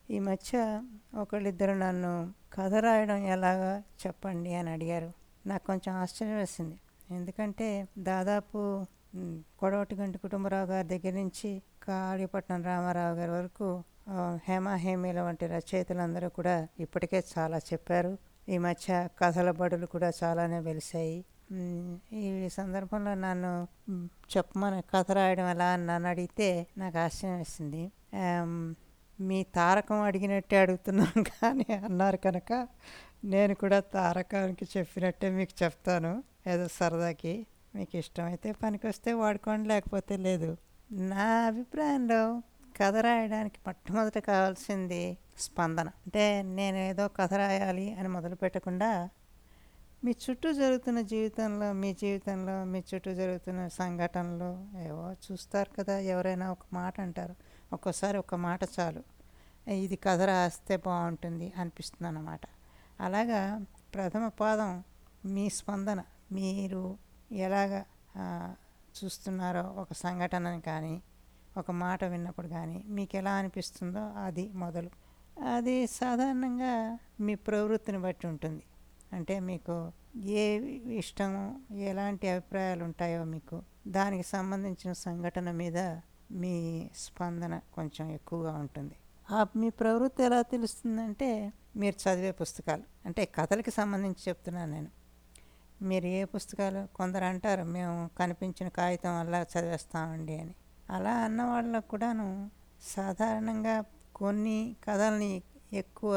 ఈ మధ్య ఒకళ్ళిద్దరు నన్ను కథ రాయడం ఎలాగా చెప్పండి అని అడిగారు. నాకు కొంచెం ఆశ్చర్యం వేసింది. ఎందుకంటే దాదాపు కొడవటిగంటి కుటుంబరావు గారి దగ్గర నుంచి కాళీపట్నం రామారావు గారి వరకు హేమ హేమీల వంటి రచయితలందరూ కూడా ఇప్పటికే చాలా చెప్పారు. ఈ మధ్య కథల బడులు కూడా చాలానే వెలిశాయి. ఈ సందర్భంలో నన్ను చెప్పమని కథ రాయడం ఎలా అని నన్ను అడిగితే నాకు ఆశ్చర్యం వేసింది. మీ తారకం అడిగినట్టే అడుగుతున్నాను కానీ అన్నారు కనుక నేను కూడా తారకానికి చెప్పినట్టే మీకు చెప్తాను. ఏదో సరదాకి మీకు ఇష్టమైతే పనికొస్తే వాడుకోండి, లేకపోతే లేదు. నా అభిప్రాయంలో కథ రాయడానికి మొట్టమొదట కావాల్సింది స్పందన. అంటే నేను ఏదో కథ రాయాలి అని మొదలు పెట్టకుండా మీ చుట్టూ జరుగుతున్న జీవితంలో మీ చుట్టూ జరుగుతున్న సంఘటనలు ఏవో చూస్తారు కదా. ఎవరైనా ఒక మాట అంటారు, ఒక్కోసారి ఒక మాట చాలు ఇది కథ రాస్తే బాగుంటుంది అనిపిస్తుంది అన్నమాట. అలాగా ప్రథమ పాదం మీ స్పందన, మీరు ఎలాగ చూస్తున్నారో ఒక సంఘటనని కానీ ఒక మాట విన్నప్పుడు కానీ మీకు ఎలా అనిపిస్తుందో అది మొదలు. అది సాధారణంగా మీ ప్రవృత్తిని బట్టి ఉంటుంది. అంటే మీకు ఏ ఇష్టమో ఎలాంటి అభిప్రాయాలు ఉంటాయో మీకు దానికి సంబంధించిన సంఘటన మీద మీ స్పందన కొంచెం ఎక్కువగా ఉంటుంది. మీ ప్రవృత్తి ఎలా తెలుస్తుందంటే మీరు చదివే పుస్తకాలు, అంటే కథలకి సంబంధించి చెప్తున్నాను నేను. మీరు ఏ పుస్తకాలు, కొందరు అంటారు మేము కనిపించిన కాగితం వల్ల చదివేస్తామండి అని. అలా అన్న వాళ్ళకు కూడాను సాధారణంగా కొన్ని కథల్ని ఎక్కువ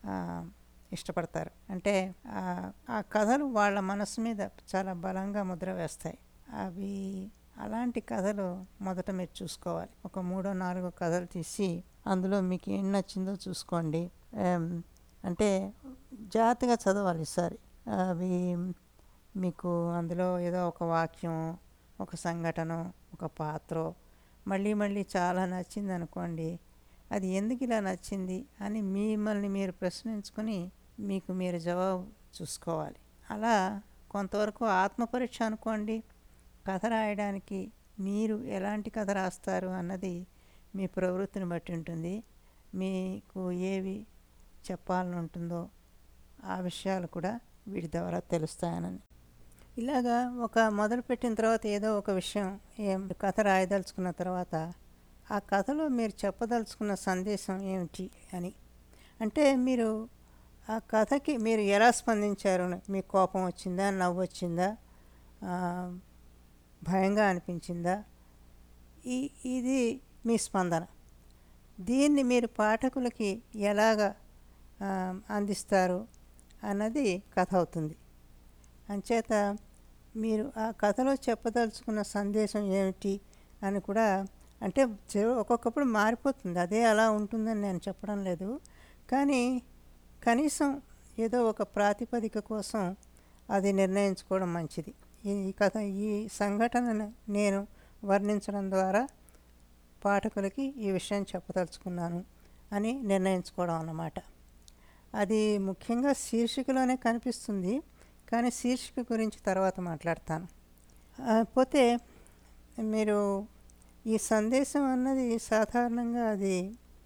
ఇష్టపడతారు. అంటే ఆ కథలు వాళ్ళ మనసు మీద చాలా బలంగా ముద్ర వేస్తాయి. అవి అలాంటి కథలు మొదట మీరు చూసుకోవాలి. ఒక 3-4 కథలు తీసి అందులో మీకు ఏం నచ్చిందో చూసుకోండి. అంటే జాగ్రత్తగా చదవాలి ఈసారి. అవి మీకు అందులో ఏదో ఒక వాక్యం, ఒక సంఘటన, ఒక పాత్ర మళ్ళీ మళ్ళీ చాలా నచ్చింది అనుకోండి, అది ఎందుకు ఇలా నచ్చింది అని మిమ్మల్ని మీరు ప్రశ్నించుకొని మీకు మీరు జవాబు చూసుకోవాలి. అలా కొంతవరకు ఆత్మపరీక్ష అనుకోండి. కథ రాయడానికి మీరు ఎలాంటి కథ రాస్తారు అన్నది మీ ప్రవృత్తిని బట్టి ఉంటుంది. మీకు ఏవి చెప్పాలని ఉంటుందో ఆ విషయాలు కూడా వీటి ద్వారా తెలుస్తాయని. ఇలాగా ఒక మొదలుపెట్టిన తర్వాత ఏదో ఒక విషయం కథ రాయదలుచుకున్న తర్వాత ఆ కథలో మీరు చెప్పదలుచుకున్న సందేశం ఏమిటి అని, అంటే మీరు ఆ కథకి మీరు ఎలా స్పందించారు, మీకు కోపం వచ్చిందా, నవ్వు వచ్చిందా, భయంగా అనిపించిందా, ఇది మీ స్పందన. దీన్ని మీరు పాఠకులకి ఎలాగ అందిస్తారు అన్నది కథ అవుతుంది. అంచేత మీరు ఆ కథలో చెప్పదలుచుకున్న సందేశం ఏమిటి అని కూడా, అంటే ఒక్కొక్కప్పుడు మారిపోతుంది, అదే అలా ఉంటుందని నేను చెప్పడం లేదు, కానీ కనీసం ఏదో ఒక ప్రాతిపదిక కోసం అది నిర్ణయించుకోవడం మంచిది. ఈ కథ, ఈ సంఘటనను నేను వర్ణించడం ద్వారా పాఠకులకి ఈ విషయం చెప్పదలుచుకున్నాను అని నిర్ణయించుకోవడం అన్నమాట. అది ముఖ్యంగా శీర్షికలోనే కనిపిస్తుంది, కానీ శీర్షిక గురించి తర్వాత మాట్లాడతాను. పోతే మీరు ఈ సందేశం అన్నది సాధారణంగా అది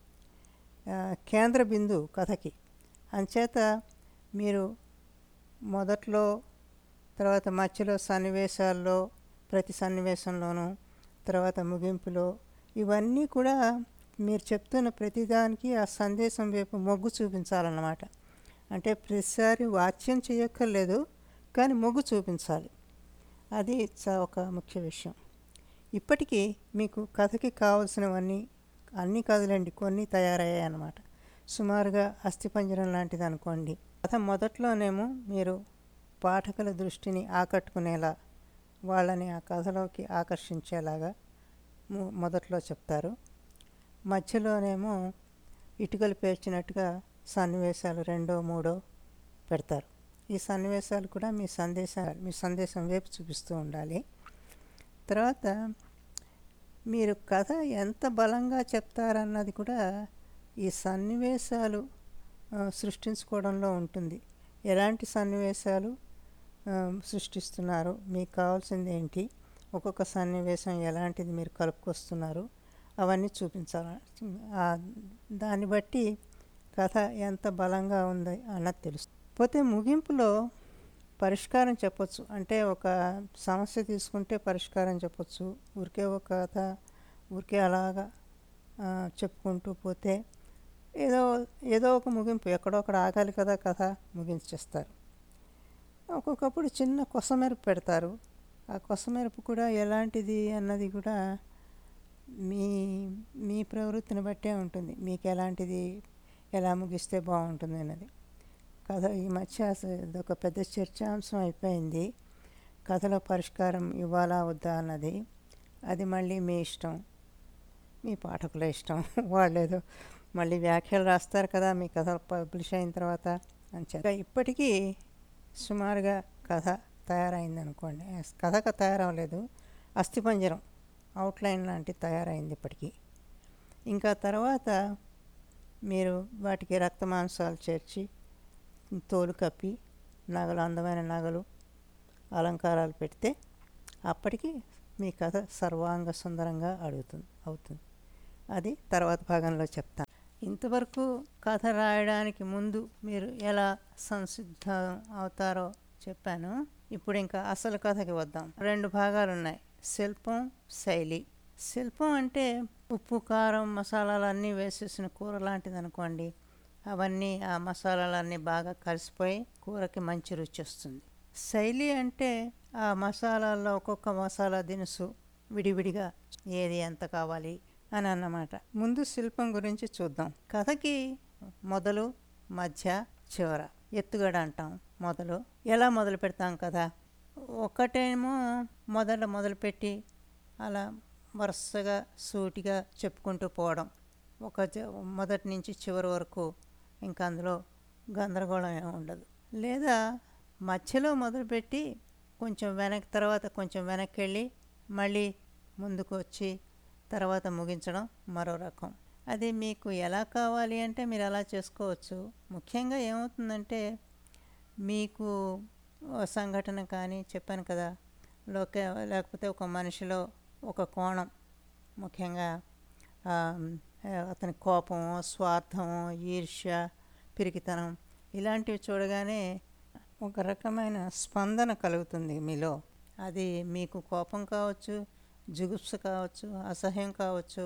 కేంద్ర బిందువు కథకి. అంచేత మీరు మొదట్లో, తర్వాత మధ్యలో సన్నివేశాల్లో, ప్రతి సన్నివేశంలోనూ, తర్వాత ముగింపులో, ఇవన్నీ కూడా మీరు చెప్తున్న ప్రతిదానికి ఆ సందేశం వైపు మొగ్గు చూపించాలన్నమాట. అంటే ప్రతిసారి వాచ్యం చేయక్కర్లేదు, కానీ మొగ్గు చూపించాలి. అది ఒక ముఖ్య విషయం. ఇప్పటికీ మీకు కథకి కావాల్సినవన్నీ, అన్ని కథలండి, కొన్ని తయారయ్యాయి అన్నమాట. సుమారుగా అస్థిపంజరం లాంటిది అనుకోండి. కథ మొదట్లోనేమో మీరు పాఠకుల దృష్టిని ఆకట్టుకునేలా, వాళ్ళని ఆ కథలోకి ఆకర్షించేలాగా మొదట్లో చెప్తారు. మధ్యలోనేమో ఇటుకలు పేర్చినట్టుగా సన్నివేశాలు 2, 3 పెడతారు. ఈ సన్నివేశాలు కూడా మీ సందేశం వైపు చూపిస్తూ ఉండాలి. తర్వాత మీరు కథ ఎంత బలంగా చెప్తారన్నది కూడా ఈ సన్నివేశాలు సృష్టించుకోవడంలో ఉంటుంది. ఎలాంటి సన్నివేశాలు సృష్టిస్తున్నారు, మీకు కావాల్సింది ఏంటి, ఒక్కొక్క సన్నివేశం ఎలాంటిది మీరు కలుపుకొస్తున్నారు, అవన్నీ చూపించాలి. దాన్ని బట్టి కథ ఎంత బలంగా ఉంది అన్నది తెలుస్తుంది. పోతే ముగింపులో పరిష్కారం చెప్పొచ్చు. అంటే ఒక సమస్య తీసుకుంటే పరిష్కారం చెప్పొచ్చు. ఊరికే ఒక కథ ఊరికే అలాగా చెప్పుకుంటూ పోతే ఏదో ఏదో ఒక ముగింపు ఎక్కడో అక్కడ ఆగాలి కదా, కథ ముగించేస్తారు. ఒక్కొక్కప్పుడు చిన్న కొసమెరుపు పెడతారు. ఆ కొసమెరుపు కూడా ఎలాంటిది అన్నది కూడా మీ మీ ప్రవృత్తిని బట్టే ఉంటుంది. మీకు ఎలాంటిది ఎలా ముగిస్తే బాగుంటుంది అన్నది. కథ ఈ మధ్య ఇదొక పెద్ద చర్చాంశం అయిపోయింది. కథలో పరిష్కారం ఇవ్వాలా వద్దా అన్నది. అది మళ్ళీ మీ ఇష్టం, మీ పాఠకుల ఇష్టం. వాళ్ళు ఏదో మళ్ళీ వ్యాఖ్యలు రాస్తారు కదా మీ కథ పబ్లిష్ అయిన తర్వాత అని చెప్పి. ఇప్పటికీ సుమారుగా కథ తయారైంది అనుకోండి. కథ తయారవ్వలేదు, అస్థిపంజరం అవుట్లైన్ లాంటిది తయారైంది ఇప్పటికీ. ఇంకా తర్వాత మీరు వాటికి రక్త మాంసాలు చేర్చి తోలు కప్పి నగలు, అందమైన నగలు, అలంకారాలు పెడితే అప్పటికి మీ కథ సర్వాంగ సుందరంగా అవుతుంది. అది తర్వాత భాగంలో చెప్తాను. ఇంతవరకు కథ రాయడానికి ముందు మీరు ఎలా సంసిద్ధం అవుతారో చెప్పాను. ఇప్పుడు ఇంకా అసలు కథకి వద్దాం. 2 భాగాలు ఉన్నాయి, శిల్పం, శైలి. శిల్పం అంటే ఉప్పు, కారం, మసాలాలు అన్నీ వేసేసిన కూర లాంటిది అనుకోండి. అవన్నీ ఆ మసాలాలన్నీ బాగా కలిసిపోయి కూరకి మంచి రుచి వస్తుంది. శైలి అంటే ఆ మసాలాల్లో ఒక్కొక్క మసాలా దినుసు విడివిడిగా ఏది ఎంత కావాలి అని అన్నమాట. ముందు శిల్పం గురించి చూద్దాం. కథకి మొదలు, మధ్య, చివర, ఎత్తుగడ అంటాం. ఎలా మొదలు పెడతాం కదా, ఒకటేమో మొదలుపెట్టి అలా వరుసగా సూటిగా చెప్పుకుంటూ పోవడం, మొదటి నుంచి చివరి వరకు. ఇంకా అందులో గందరగోళం ఏమి ఉండదు. లేదా మధ్యలో మొదలుపెట్టి తర్వాత కొంచెం వెనక్కి వెళ్ళి మళ్ళీ ముందుకు వచ్చి తర్వాత ముగించడం మరో రకం. అది మీకు ఎలా కావాలి అంటే మీరు అలా చేసుకోవచ్చు. ముఖ్యంగా ఏమవుతుందంటే మీకు సంఘటన కానీ చెప్పాను కదా, లేకపోతే ఒక మనిషిలో ఒక కోణం, ముఖ్యంగా అతని కోపము, స్వార్థము, ఈర్ష్య, పిరికితనం ఇలాంటివి చూడగానే ఒక రకమైన స్పందన కలుగుతుంది మీలో. అది మీకు కోపం కావచ్చు, జుగుప్స కావచ్చు, అసహ్యం కావచ్చు,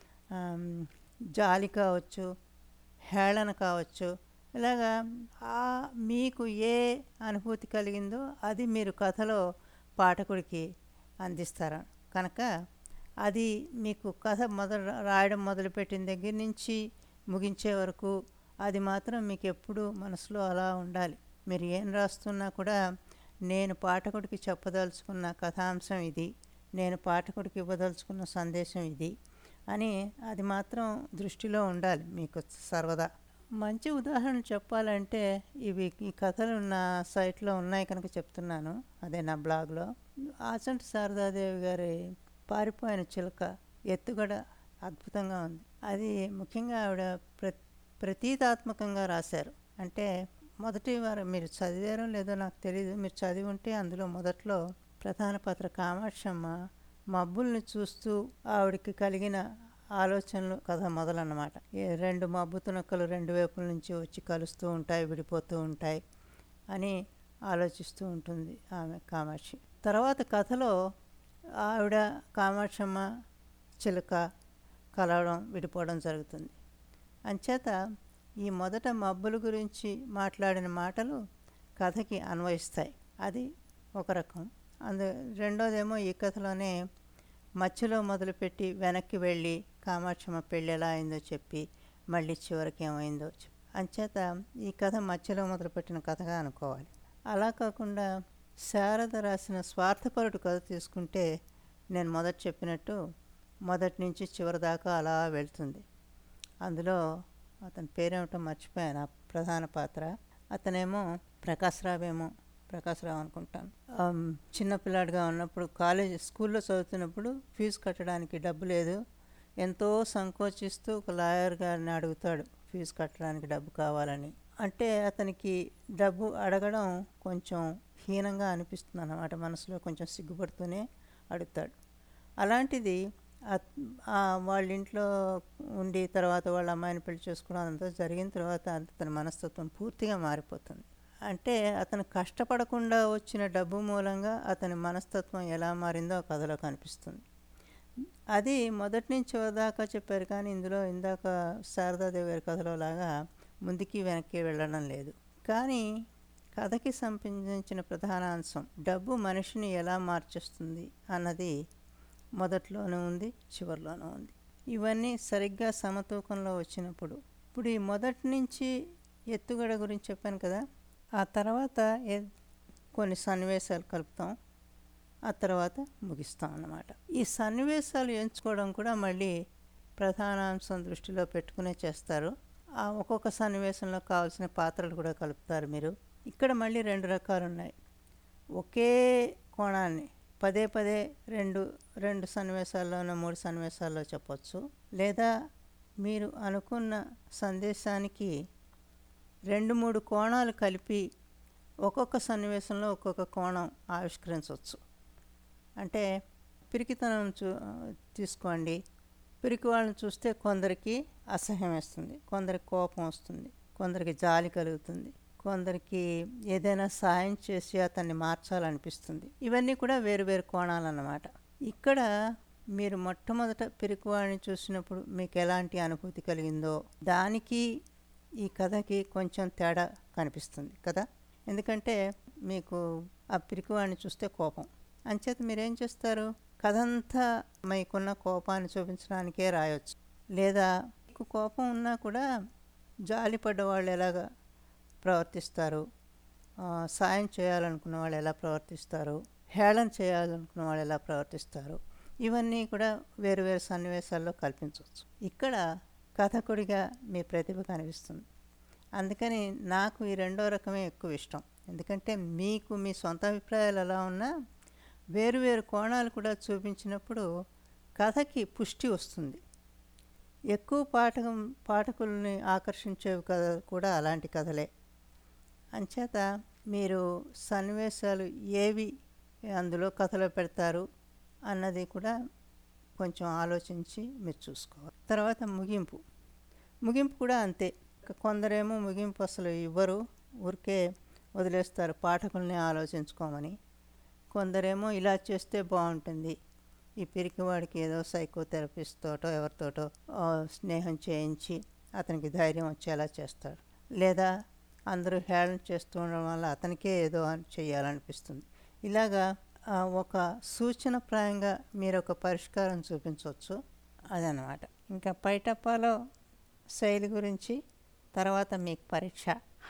జాలి కావచ్చు, హేళన కావచ్చు. ఇలాగా మీకు ఏ అనుభూతి కలిగిందో అది మీరు కథలో పాఠకుడికి అందిస్తారు. కనుక అది మీకు కథ రాయడం మొదలుపెట్టిన దగ్గర నుంచి ముగించే వరకు అది మాత్రం మీకు ఎప్పుడూ మనసులో అలా ఉండాలి. మీరు ఏం రాస్తున్నా కూడా నేను పాఠకుడికి చెప్పదలుచుకున్న కథాంశం ఇది, నేను పాఠకుడికి ఇవ్వదలుచుకున్న సందేశం ఇది అని అది మాత్రం దృష్టిలో ఉండాలి మీకు సర్వదా. మంచి ఉదాహరణ చెప్పాలంటే ఈ కథలు నా సైట్లో ఉన్నాయి కనుక చెప్తున్నాను, అదే నా బ్లాగ్లో. ఆచంట శారదాదేవి గారి పారిపోయిన చిలుక ఎత్తుగడ అద్భుతంగా ఉంది. అది ముఖ్యంగా ఆవిడ ప్రతీకాత్మకంగా రాశారు. అంటే మొదటి వారు మీరు చదివారో లేదో నాకు తెలియదు, మీరు చదివి ఉంటే అందులో మొదట్లో ప్రధాన పాత్ర కామాక్షమ్మ మబ్బుల్ని చూస్తూ ఆవిడకి కలిగిన ఆలోచనలు కథ మొదలన్నమాట. 2 మబ్బు తునకలు 2 వైపుల నుంచి వచ్చి కలుస్తూ ఉంటాయి, విడిపోతూ ఉంటాయి అని ఆలోచిస్తూ ఉంటుంది ఆమె కామాక్షి. తర్వాత కథలో ఆవిడ కామాక్షమ్మ చిలుక కలవడం, విడిపోవడం జరుగుతుంది. అంచేత ఈ మొదట మబ్బుల గురించి మాట్లాడిన మాటలు కథకి అన్వయిస్తాయి, అది ఒక రకం. రెండోదేమో ఈ కథలోనే మధ్యలో మొదలుపెట్టి వెనక్కి వెళ్ళి కామాక్షమ్మ పెళ్ళి ఎలా అయిందో చెప్పి మళ్ళీ చివరికి ఏమైందో అంచేత ఈ కథ మధ్యలో మొదలుపెట్టిన కథగా అనుకోవాలి. అలా కాకుండా శారద రాసిన స్వార్థపరుడు కథ తీసుకుంటే నేను మొదట చెప్పినట్టు మొదటి నుంచి చివరి దాకా అలా వెళ్తుంది. అందులో అతని పేరేమిటో మర్చిపోయాను, ఆ ప్రధాన పాత్ర. అతనేమో ప్రకాశ్రావు అనుకుంటాను. చిన్నపిల్లాడిగా ఉన్నప్పుడు స్కూల్లో చదువుతున్నప్పుడు ఫీజు కట్టడానికి డబ్బు లేదు. ఎంతో సంకోచిస్తూ ఒక లాయర్ గారిని అడుగుతాడు ఫీజు కట్టడానికి డబ్బు కావాలని. అంటే అతనికి డబ్బు అడగడం కొంచెం హీనంగా అనిపిస్తుంది అన్నమాట, మనసులో కొంచెం సిగ్గుపడుతూనే అడుగుతాడు. అలాంటిది అత్ వాళ్ళ ఇంట్లో ఉండి తర్వాత వాళ్ళ అమ్మాయిని పెళ్లి చేసుకోవడం అదంతా జరిగిన తర్వాత అతని మనస్తత్వం పూర్తిగా మారిపోతుంది. అంటే అతను కష్టపడకుండా వచ్చిన డబ్బు మూలంగా అతని మనస్తత్వం ఎలా మారిందో ఆ కథలో కనిపిస్తుంది. అది మొదటి నుంచి చివరి దాకా చెప్పారు, కానీ ఇందులో ఇందాక శారదాదేవి గారి కథలో లాగా ముందుకి వెనక్కి వెళ్ళడం లేదు. కానీ కథకి సంబంధించిన ప్రధాన అంశం డబ్బు మనిషిని ఎలా మార్చేస్తుంది అన్నది మొదట్లోనూ ఉంది, చివరిలోనూ ఉంది. ఇవన్నీ సరిగ్గా సమతూకంలో వచ్చినప్పుడు, ఇప్పుడు ఈ మొదటి నుంచి ఎత్తుగడ గురించి చెప్పాను కదా, ఆ తర్వాత కొన్ని సన్నివేశాలు కలుపుతాం, ఆ తర్వాత ముగిస్తాం అన్నమాట. ఈ సన్నివేశాలు ఎంచుకోవడం కూడా మళ్ళీ ప్రధాన అంశం దృష్టిలో పెట్టుకునే చేస్తారు. ఆ ఒక్కొక్క సన్నివేశంలో కావాల్సిన పాత్రలు కూడా కలుపుతారు మీరు. ఇక్కడ మళ్ళీ రెండు రకాలు ఉన్నాయి. ఒకే కోణాన్ని పదే పదే రెండు సన్నివేశాల్లోనూ 3 సన్నివేశాల్లో చెప్పవచ్చు. లేదా మీరు అనుకున్న సందేశానికి 2-3 కోణాలు కలిపి ఒక్కొక్క సన్నివేశంలో ఒక్కొక్క కోణం ఆవిష్కరించవచ్చు. అంటే పిరికితనం తీసుకోండి. పిరికి వాళ్ళని చూస్తే కొందరికి అసహ్యం వేస్తుంది, కొందరికి కోపం వస్తుంది, కొందరికి జాలి కలుగుతుంది, కొందరికి ఏదైనా సాయం చేసి అతన్ని మార్చాలనిపిస్తుంది. ఇవన్నీ కూడా వేరు వేరు కోణాలు అన్నమాట. ఇక్కడ మీరు మొట్టమొదట పిరికివాడిని చూసినప్పుడు మీకు ఎలాంటి అనుభూతి కలిగిందో దానికి ఈ కథకి కొంచెం తేడా కనిపిస్తుంది కదా. ఎందుకంటే మీకు ఆ పిరికివాడిని చూస్తే కోపం, అంచేత మీరేం చేస్తారు, కథంతా మీకున్న కోపాన్ని చూపించడానికే రాయొచ్చు. లేదా మీకు కోపం ఉన్నా కూడా జాలిపడ్డ వాళ్ళు ఎలాగా ప్రవర్తిస్తారు, సాయం చేయాలనుకున్న వాళ్ళు ఎలా ప్రవర్తిస్తారు, హేళన చేయాలనుకున్న వాళ్ళు ఎలా ప్రవర్తిస్తారు, ఇవన్నీ కూడా వేరు వేరు సన్నివేశాల్లో కల్పించవచ్చు. ఇక్కడ కథకుడిగా మీ ప్రతిభ కనిపిస్తుంది. అందుకని నాకు ఈ రెండో రకమే ఎక్కువ ఇష్టం. ఎందుకంటే మీకు మీ సొంత అభిప్రాయాలు ఎలా ఉన్నా వేరు వేరు కోణాలు కూడా చూపించినప్పుడు కథకి పుష్టి వస్తుంది. ఎక్కువ పాఠకుల్ని ఆకర్షించేవి కథ కూడా అలాంటి కథలే. అంచేత మీరు సన్నివేశాలు ఏవి అందులో కథలో పెడతారు అన్నది కూడా కొంచెం ఆలోచించి మీరు చూసుకోవాలి. తర్వాత ముగింపు కూడా అంతే. కొందరేమో ముగింపు అసలు ఇవ్వరు, ఊరికే వదిలేస్తారు పాఠకుల్ని ఆలోచించుకోమని. కొందరేమో ఇలా చేస్తే బాగుంటుంది, ఈ పిరికివాడికి ఏదో సైకోథెరపిస్ట్ తోటో ఎవరితోటో స్నేహం చేయించి అతనికి ధైర్యం వచ్చేలా చేస్తాడు. లేదా అందరూ హేళన చేస్తూ ఉండడం వల్ల అతనికే ఏదో చేయాలనిపిస్తుంది. ఇలాగా ఒక సూచనప్రాయంగా మీరు ఒక పరిష్కారం చూపించవచ్చు, అదనమాట. ఇంకా పైటప్పాలో శైలి గురించి తర్వాత మీకు పరీక్ష.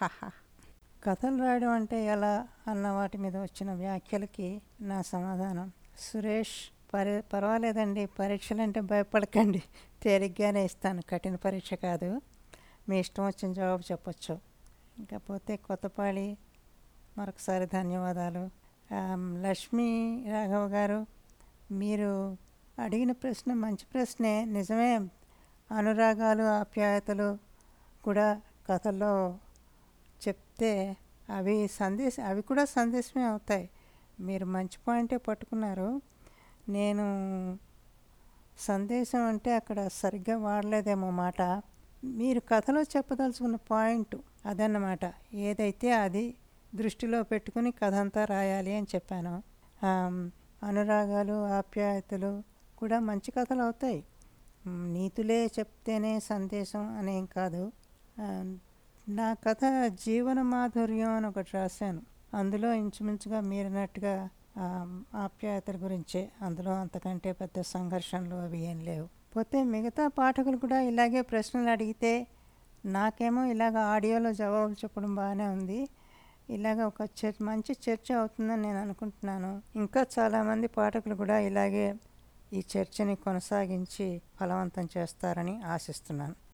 కథలు రాయడం అంటే ఎలా అన్న వాటి మీద వచ్చిన వ్యాఖ్యలకి నా సమాధానం, సురేష్ పర్వాలేదండి, పరీక్షలంటే భయపడకండి, తేలిగ్గానే ఇస్తాను, కఠిన పరీక్ష కాదు, మీ ఇష్టం వచ్చిన జవాబు చెప్పచ్చు. ఇంకపోతే కొత్తపాళి మరొకసారి ధన్యవాదాలు. లక్ష్మీ రాఘవ గారు, మీరు అడిగిన ప్రశ్న మంచి ప్రశ్నే, నిజమే. అనురాగాలు ఆప్యాయతలు కూడా కథల్లో చెప్తే అవి కూడా సందేశమే అవుతాయి. మీరు మంచి పాయింటే పట్టుకున్నారు. నేను సందేశం అంటే అక్కడ సరిగ్గా వాడలేదేమో మాట. మీరు కథలో చెప్పదలుచుకున్న పాయింట్ అదన్నమాట. ఏదైతే అది దృష్టిలో పెట్టుకుని కథ అంతా రాయాలి అని చెప్పాను. అనురాగాలు ఆప్యాయతలు కూడా మంచి కథలు అవుతాయి. నీతులే చెప్తేనే సందేశం అనేం కాదు. నా కథ జీవన మాధుర్యం అని ఒకటి రాశాను. అందులో ఇంచుమించుగా మీరినట్టుగా ఆప్యాయతల గురించే. అందులో అంతకంటే పెద్ద సంఘర్షణలు అవి ఏం లేవు. పోతే మిగతా పాఠకులు కూడా ఇలాగే ప్రశ్నలు అడిగితే, నాకేమో ఇలాగ ఆడియోలో జవాబులు చెప్పడం బాగానే ఉంది. ఇలాగ ఒక మంచి చర్చ అవుతుందని నేను అనుకుంటున్నాను. ఇంకా చాలామంది పాఠకులు కూడా ఇలాగే ఈ చర్చని కొనసాగించి ఫలవంతం చేస్తారని ఆశిస్తున్నాను.